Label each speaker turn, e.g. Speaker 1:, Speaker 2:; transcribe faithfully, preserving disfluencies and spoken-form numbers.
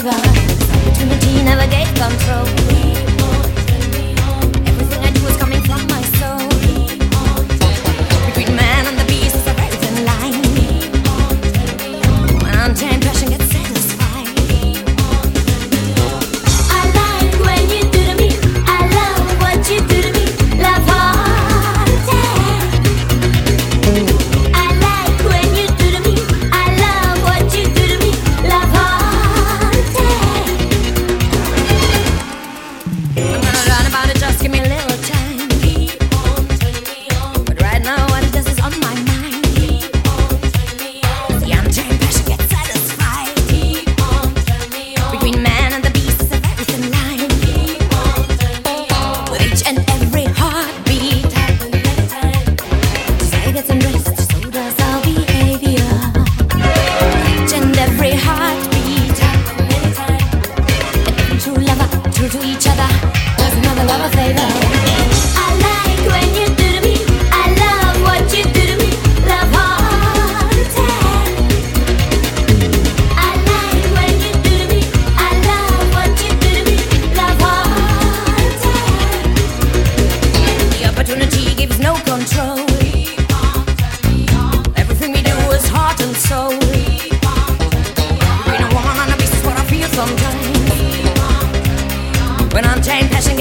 Speaker 1: favor. Opportunity never gave control. Everything I do is coming from my soul. Between man and the beast is a very thin line. When untamed passion gets satisfied. I like when you do to me. I love what you do to me. Love haunted. I like when you do to me. I love what you do to me. Love haunted. I'm gonna learn about it, just give me a little time. But right now what it does is on my mind. The untamed passion gets satisfied. Between man and the beast is a very thin line. With each and every heartbeat, desire gets undressed, so does our behavior. With each and every heartbeat, and true lover, true to each other, does another love a favor. I like when you do to me. I love what you do to me. Love haunted. I like when you do to me. I love what you do to me. Love haunted. The opportunity gives no control. Everything we do is heart and soul. Between a woman and a beast is what I feel sometimes. When untamed passion